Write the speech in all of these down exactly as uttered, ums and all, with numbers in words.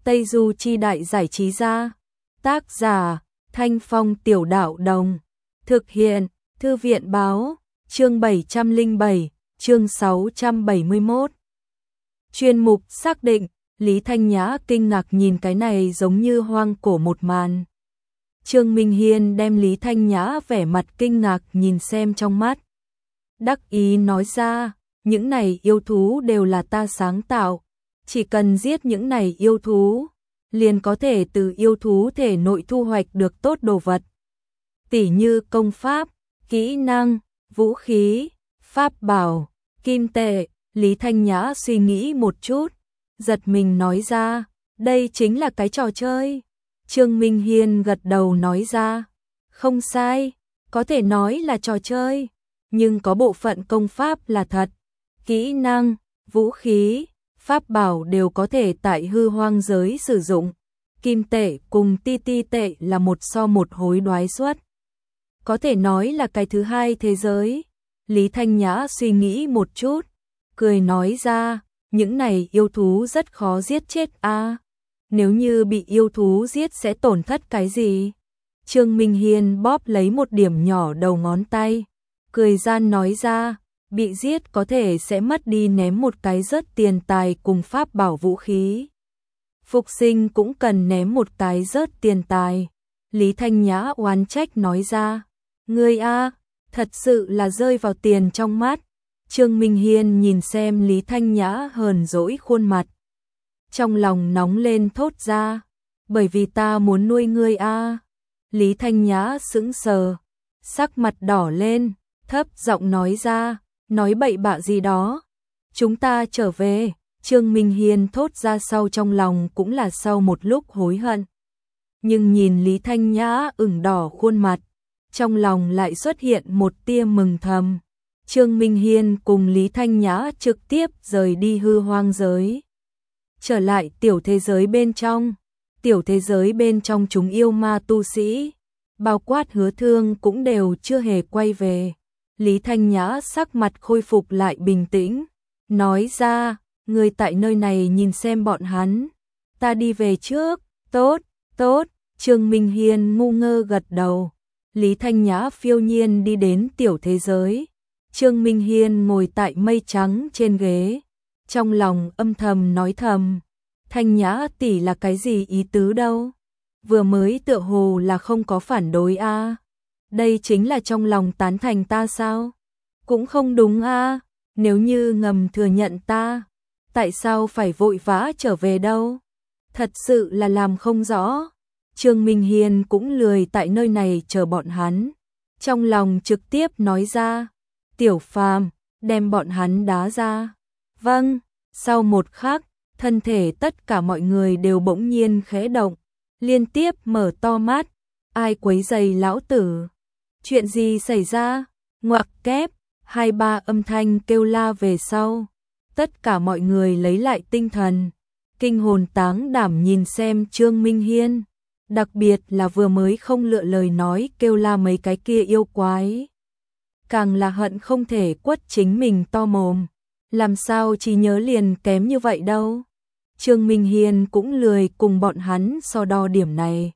Tây Du Chi Đại Giải Trí Gia. Tác giả, Thanh Phong Tiểu Đạo Đồng. Thực hiện, Thư viện Báo. Chương bảy trăm lẻ bảy, chương sáu trăm bảy mươi mốt. Chuyên mục xác định, Lý Thanh Nhã kinh ngạc nhìn cái này giống như hoang cổ một màn. Trương Minh Hiên đem Lý Thanh Nhã vẻ mặt kinh ngạc nhìn xem trong mắt. Đắc ý nói ra, những này yêu thú đều là ta sáng tạo. Chỉ cần giết những này yêu thú, liền có thể từ yêu thú thể nội thu hoạch được tốt đồ vật. Tỉ như công pháp, kỹ năng, vũ khí, pháp bảo, kim tệ. Lý Thanh Nhã suy nghĩ một chút, giật mình nói ra, đây chính là cái trò chơi. Trương Minh Hiên gật đầu nói ra, không sai, có thể nói là trò chơi, nhưng có bộ phận công pháp là thật. Kỹ năng, vũ khí, pháp bảo đều có thể tại hư hoang giới sử dụng. Kim tệ cùng ti ti tệ là một so một hối đoái suất. Có thể nói là cái thứ hai thế giới. Lý Thanh Nhã suy nghĩ một chút, cười nói ra, những này yêu thú rất khó giết chết a. À, nếu như bị yêu thú giết sẽ tổn thất cái gì? Trương Minh Hiên bóp lấy một điểm nhỏ đầu ngón tay, cười gian nói ra, bị giết có thể sẽ mất đi ném một cái rớt tiền tài cùng pháp bảo vũ khí. Phục sinh cũng cần ném một cái rớt tiền tài. Lý Thanh Nhã oán trách nói ra, ngươi a, thật sự là rơi vào tiền trong mắt. Trương Minh Hiên nhìn xem Lý Thanh Nhã hờn dỗi khuôn mặt, trong lòng nóng lên thốt ra, bởi vì ta muốn nuôi ngươi a. Lý Thanh Nhã sững sờ, sắc mặt đỏ lên, thấp giọng nói ra, nói bậy bạ gì đó. Chúng ta trở về. Trương Minh Hiên thốt ra sau trong lòng cũng là sau một lúc hối hận. Nhưng nhìn Lý Thanh Nhã ửng đỏ khuôn mặt, trong lòng lại xuất hiện một tia mừng thầm. Trương Minh Hiên cùng Lý Thanh Nhã trực tiếp rời đi hư hoang giới. Trở lại tiểu thế giới bên trong. Tiểu thế giới bên trong chúng yêu ma tu sĩ, bao quát Hứa Thương cũng đều chưa hề quay về. Lý Thanh Nhã sắc mặt khôi phục lại bình tĩnh, nói ra, người tại nơi này nhìn xem bọn hắn, ta đi về trước. Tốt, tốt. Trương Minh Hiên ngu ngơ gật đầu. Lý Thanh Nhã phiêu nhiên đi đến tiểu thế giới. Trương Minh Hiên ngồi tại mây trắng trên ghế, trong lòng âm thầm nói thầm, Thanh Nhã tỷ là cái gì ý tứ đâu? Vừa mới tựa hồ là không có phản đối a. À? Đây chính là trong lòng tán thành ta sao? Cũng không đúng a. À? Nếu như ngầm thừa nhận ta, tại sao phải vội vã trở về đâu? Thật sự là làm không rõ. Trương Minh Hiên cũng lười tại nơi này chờ bọn hắn, trong lòng trực tiếp nói ra, Tiểu Phàm, đem bọn hắn đá ra. Vâng. Sau một khắc, thân thể tất cả mọi người đều bỗng nhiên khẽ động, liên tiếp mở to mắt. Ai quấy rầy lão tử? Chuyện gì xảy ra? Ngoặc kép, hai ba âm thanh kêu la về sau. Tất cả mọi người lấy lại tinh thần, kinh hồn táng đảm nhìn xem Trương Minh Hiên, đặc biệt là vừa mới không lựa lời nói kêu la mấy cái kia yêu quái. Càng là hận không thể quất chính mình to mồm, làm sao chỉ nhớ liền kém như vậy đâu. Trương Minh Hiên cũng lười cùng bọn hắn so đo điểm này.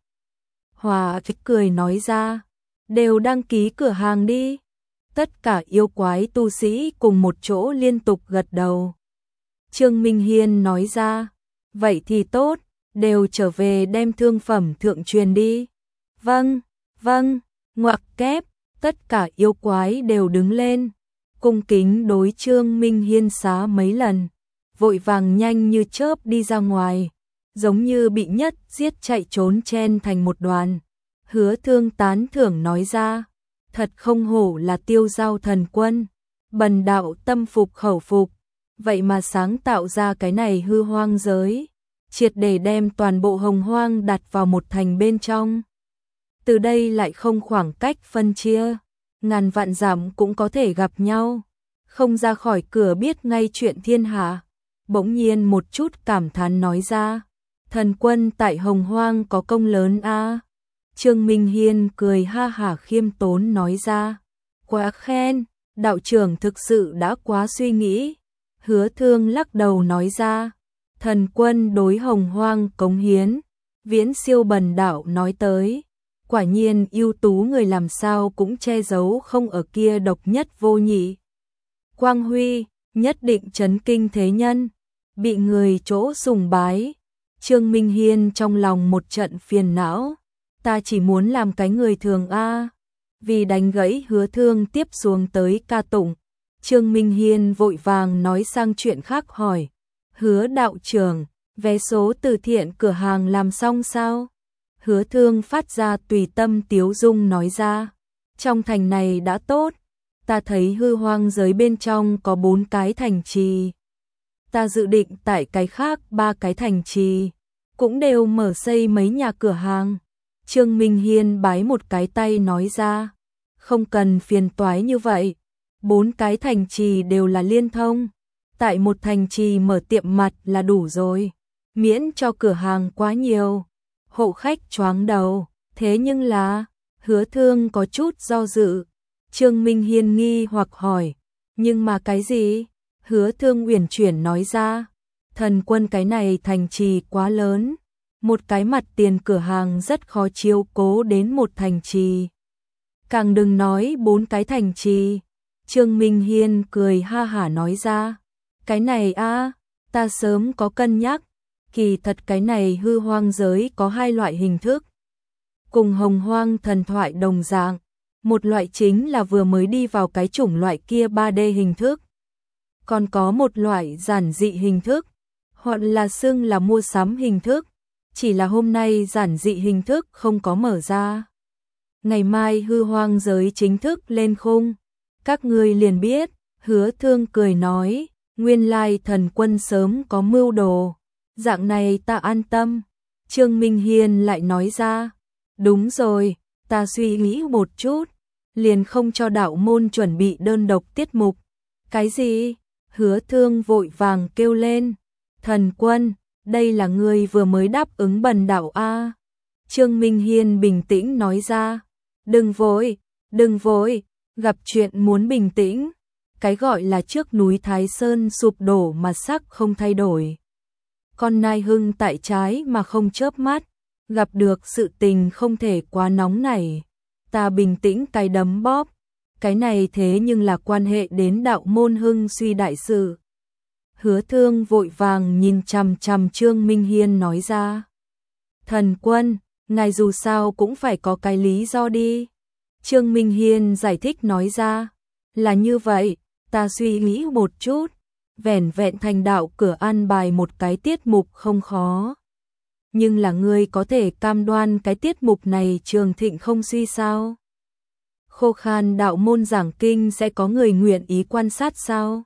Hòa thích cười nói ra, đều đăng ký cửa hàng đi. Tất cả yêu quái tu sĩ cùng một chỗ liên tục gật đầu. Trương Minh Hiên nói ra, vậy thì tốt, đều trở về đem thương phẩm thượng truyền đi. Vâng, vâng. Ngoặc kép, tất cả yêu quái đều đứng lên, cung kính đối Trương Minh Hiên xá mấy lần, vội vàng nhanh như chớp đi ra ngoài, giống như bị nhất giết chạy trốn chen thành một đoàn. Hứa Thương tán thưởng nói ra, thật không hổ là Tiêu Giao thần quân, bần đạo tâm phục khẩu phục, vậy mà sáng tạo ra cái này hư hoang giới, triệt để đem toàn bộ hồng hoang đặt vào một thành bên trong. Từ đây lại không khoảng cách phân chia, ngàn vạn dặm cũng có thể gặp nhau, không ra khỏi cửa biết ngay chuyện thiên hạ. Bỗng nhiên một chút cảm thán nói ra, thần quân tại hồng hoang có công lớn a. À? Trương Minh Hiên cười ha hả khiêm tốn nói ra, quá khen, đạo trưởng thực sự đã quá suy nghĩ. Hứa Thương lắc đầu nói ra, Thần quân đối Hồng Hoang cống hiến, viễn siêu Bần Đạo nói tới. Quả nhiên ưu tú người làm sao cũng che giấu không ở kia độc nhất vô nhị. Quang huy, nhất định chấn kinh thế nhân, bị người chỗ sùng bái. Trương Minh Hiên trong lòng một trận phiền não, ta chỉ muốn làm cái người thường a. Vì đánh gãy Hứa Thương tiếp xuống tới ca tụng, Trương Minh Hiên vội vàng nói sang chuyện khác hỏi, Hứa đạo trưởng, vé số từ thiện cửa hàng làm xong sao? Hứa Thương phát ra tùy tâm tiếu dung nói ra, trong thành này đã tốt, ta thấy hư hoang giới bên trong có bốn cái thành trì. Ta dự định tại cái khác ba cái thành trì, cũng đều mở xây mấy nhà cửa hàng. Trương Minh Hiên bái một cái tay nói ra, không cần phiền toái như vậy, bốn cái thành trì đều là liên thông, tại một thành trì mở tiệm mặt là đủ rồi, miễn cho cửa hàng quá nhiều. Hộ khách choáng đầu, thế nhưng là, Hứa Thương có chút do dự. Trương Minh Hiên nghi hoặc hỏi, nhưng mà cái gì? Hứa Thương uyển chuyển nói ra, thần quân cái này thành trì quá lớn, một cái mặt tiền cửa hàng rất khó chiếu cố đến một thành trì. Càng đừng nói bốn cái thành trì. Trương Minh Hiên cười ha hả nói ra, cái này a, ta sớm có cân nhắc, kỳ thật cái này hư hoang giới có hai loại hình thức. Cùng Hồng Hoang thần thoại đồng dạng, một loại chính là vừa mới đi vào cái chủng loại kia ba D hình thức. Còn có một loại giản dị hình thức, hoặc là xưng là mua sắm hình thức, chỉ là hôm nay giản dị hình thức không có mở ra. Ngày mai hư hoang giới chính thức lên khung, các ngươi liền biết. Hứa Thương cười nói, nguyên lai thần quân sớm có mưu đồ, dạng này ta an tâm. Trương Minh Hiên lại nói ra, đúng rồi, ta suy nghĩ một chút, liền không cho đạo môn chuẩn bị đơn độc tiết mục. Cái gì? Hứa Thương vội vàng kêu lên, thần quân, đây là ngươi vừa mới đáp ứng Bần Đạo a. Trương Minh Hiên bình tĩnh nói ra, đừng vội, đừng vội, gặp chuyện muốn bình tĩnh. Cái gọi là trước núi Thái Sơn sụp đổ mà sắc không thay đổi. Con nai hưng tại trái mà không chớp mắt, gặp được sự tình không thể quá nóng nảy. Ta bình tĩnh cái đấm bóp, cái này thế nhưng là quan hệ đến đạo môn hưng suy đại sự. Hứa Thương vội vàng nhìn chằm chằm Trương Minh Hiên nói ra, thần quân, ngài dù sao cũng phải có cái lý do đi. Trương Minh Hiên giải thích nói ra, là như vậy, ta suy nghĩ một chút, vẻn vẹn thành đạo cửa an bài một cái tiết mục không khó. Nhưng là ngươi có thể cam đoan cái tiết mục này trường thịnh không suy sao? Khô khan đạo môn giảng kinh sẽ có người nguyện ý quan sát sao?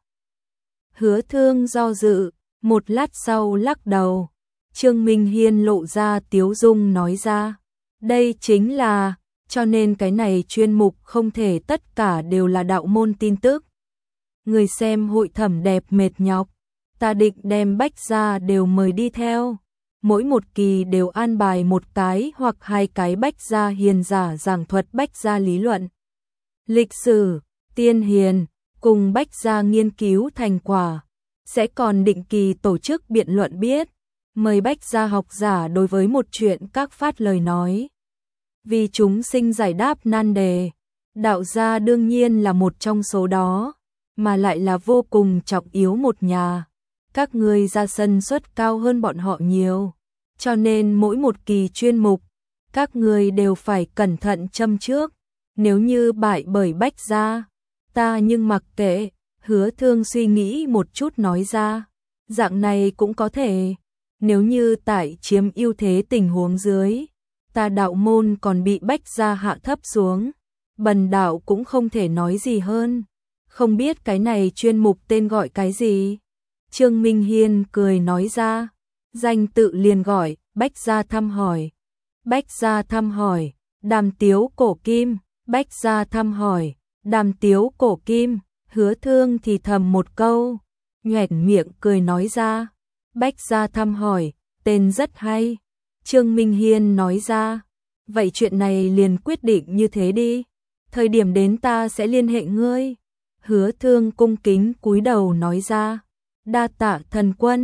Hứa Thương do dự, một lát sau lắc đầu. Trương Minh Hiên lộ ra tiếu dung nói ra, đây chính là, cho nên cái này chuyên mục không thể tất cả đều là đạo môn tin tức. Người xem hội thẩm đẹp mệt nhọc, ta định đem bách gia đều mời đi theo. Mỗi một kỳ đều an bài một cái hoặc hai cái bách gia hiền giả giảng thuật bách gia lý luận, lịch sử, tiên hiền, cùng bách gia nghiên cứu thành quả. Sẽ còn định kỳ tổ chức biện luận biết, mời bách gia học giả đối với một chuyện các phát lời nói. Vì chúng sinh giải đáp nan đề, đạo gia đương nhiên là một trong số đó, mà lại là vô cùng trọng yếu một nhà. Các ngươi ra sân suất cao hơn bọn họ nhiều, cho nên mỗi một kỳ chuyên mục, các ngươi đều phải cẩn thận châm trước. Nếu như bại bởi bách gia, ta nhưng mặc kệ. Hứa Thương suy nghĩ một chút nói ra, dạng này cũng có thể, nếu như tại chiếm ưu thế tình huống dưới, ta đạo môn còn bị bách gia hạ thấp xuống, Bần Đạo cũng không thể nói gì hơn. Không biết cái này chuyên mục tên gọi cái gì? Trương Minh Hiên cười nói ra, danh tự liền gọi, bách gia thăm hỏi. Bách gia thăm hỏi, đàm tiếu cổ kim, bách gia thăm hỏi, đàm tiếu cổ kim. Hứa Thương thì thầm một câu, nhoẻn miệng cười nói ra, bách gia thăm hỏi, tên rất hay. Trương Minh Hiên nói ra, vậy chuyện này liền quyết định như thế đi, thời điểm đến ta sẽ liên hệ ngươi. Hứa Thương cung kính cúi đầu nói ra, đa tạ thần quân.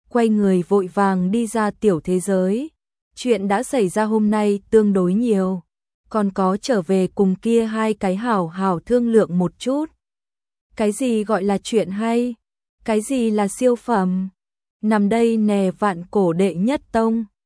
quay người vội vàng đi ra tiểu thế giới. Chuyện đã xảy ra hôm nay tương đối nhiều, còn có trở về cùng kia hai cái hảo hảo thương lượng một chút. Cái gì gọi là chuyện hay? Cái gì là siêu phẩm? Nằm đây nè vạn cổ đệ nhất tông.